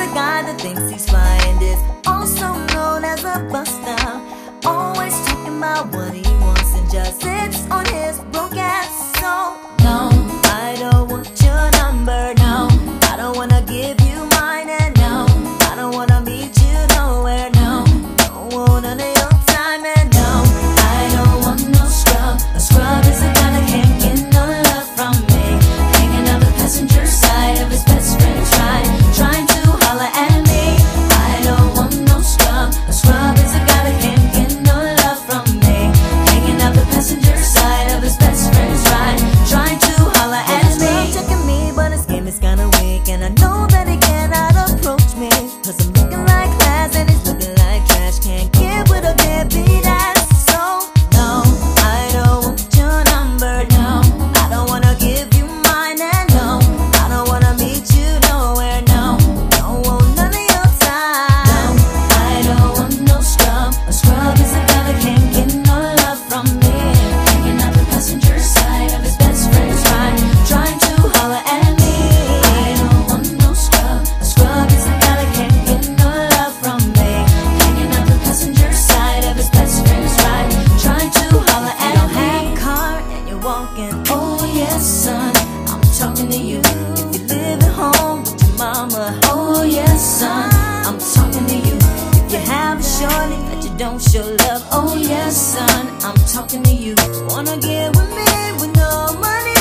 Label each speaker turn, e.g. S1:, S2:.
S1: guy that thinks he's flying is also known as a buster. Always talking about what he wants and just sits on his broke ass. So no, I don't want your number. No, I don't wanna give you mine. And no, I don't wanna meet you nowhere. No, don't want none of your time. And no, I don't want no scrub. A scrub is a guy that can't get no love from me. Hanging out the passenger side of his best friend's ride, trying to holler at me. I don't want no scrub. A scrub is a guy that can't get no love from me. Hanging out the passenger side of his best friend's ride, trying to holler at me. He's checking me, but his game is kinda weak, and I know that he cannot approach me, 'cause I'm looking like class and he's looking like trash. Can't get with a deadbeat ass. So no, I don't want your number. No, I don't wanna give you mine. And no, I don't wanna meet you nowhere. No, don't want none of your time. No, I don't want no scrub. A scrub is a guy that can't get no love from me. Hanging out the passenger side of his best friend's ride, trying to holler at me. I don't want no scrub. A scrub is a guy that can't get no love from me. Hanging out the passenger side of his best friend's ride, trying to holler at me. You don't have a car and you're walking. Oh yes, son, I'm talking to you. If you live at home with your mama. Oh yes, son, I'm talking to you. If you have a shorty that you don't show love. Oh yes, son, I'm talking to you. Wanna get with me with no money?